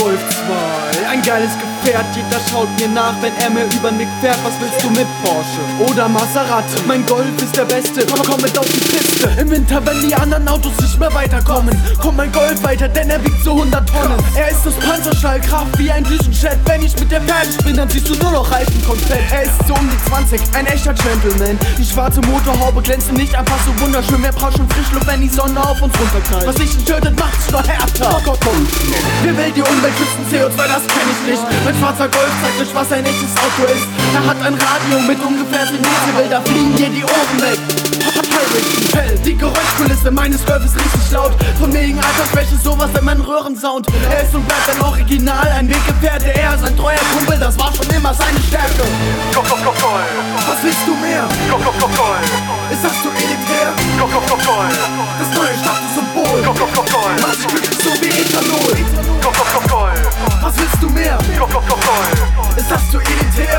Golf 2, ein geiles Gefährt, jeder schaut mir nach, wenn er mir über den Weg fährt. Was willst du mit Porsche oder Maserati? Mein Golf ist der beste, komm mit auf die Piste. Im Winter, wenn die anderen Autos nicht mehr weiterkommen, kommt mein Golf weiter, denn er wiegt so 100 Tonnen. Er ist aus Panzerstahl, Kraft wie ein Düsenjet. Wenn ich mit der Pferde bin, dann siehst du nur noch Reifenkonfett. Er ist so um die 20, ein echter Gentleman. Die schwarze Motorhaube glänzt nicht einfach so wunderschön. Wer braucht schon Frischluft, wenn die Sonne auf uns runterknallt? Was Licht tötet, macht's nur härter. Komm. Wer will die Umwelt schützen? CO2, das kenn ich nicht. Mein schwarzer Golf zeigt euch, was ein echtes Auto ist. Er hat ein Radio mit ungefähr 10 Dezibel, da fliegen dir die Ohren weg. Hell, die Geräuschkulisse meines Golf ist richtig laut. Von wegen Altersschwäche, sowas in meinen Röhrensound. Er ist und bleibt ein Original, ein Weggefährte. Er ist ein treuer Kumpel, das war schon immer seine Stärke. Was willst du mehr? Ist das zu elitär? Das neue Statussymbol macht dich glücklich so wie Ethanol. Was willst du mehr? Ist das zu elitär?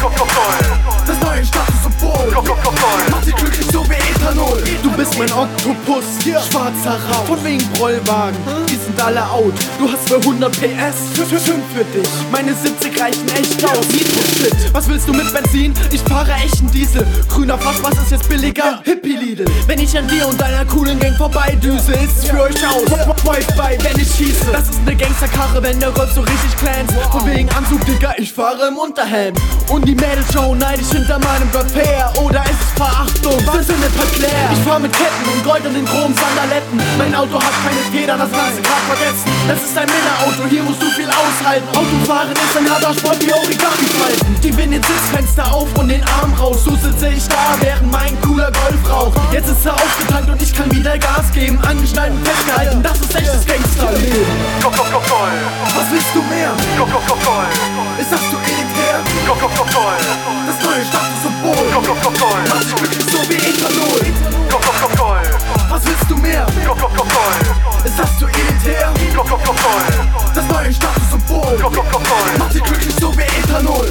Das neue Statussymbol macht dich glücklich so wie Ethanol. Du bist mein Oktopus, schwarzer Rauch. Von wegen Rollwagen, die sind alle out. Du hast für 100 PS, 5 für dich. Meine 70 reichen echt aus. Nitro-Shit, was willst du mit Benzin? Ich fahre echten Diesel. Grüner Frosch, was ist jetzt billiger? Hippie-Lidl. Wenn ich an dir und deiner coolen Gang vorbeidüse, ist es für euch aus. Wi-Fi, wenn ich schieße. Das ist ne Gangsterkarre, wenn der Golf so richtig glänzt. Von wegen Anzug, Digga, ich fahre im Unterhelm. Und die Mädels schauen neidisch hinter meinem Golf her. Oder ist es Verachtung? Was sind Verklär? Ich fahr mit Ketten und goldenen Chrom-Sandaletten. Mein Auto hat keine Feder, das kannst du grad vergessen. Das ist ein Männerauto, hier musst du viel aushalten. Autofahren ist ein harter Sport wie Origami falten. Die winden das Sitzfenster auf und den Arm raus. So sitze ich da, während mein cooler Golf raucht. Jetzt ist er aufgetankt und ich kann wieder Gas geben. Angeschnallt und festgehalten, das ist echtes Gangsterleben. Was willst du mehr? Ist das zu elitär? Das neue Statussymbol macht dich glücklich so wie Ethanol. Was willst du mehr? Ist das zu elitär? Das neue Statussymbol macht dich glücklich so wie Ethanol.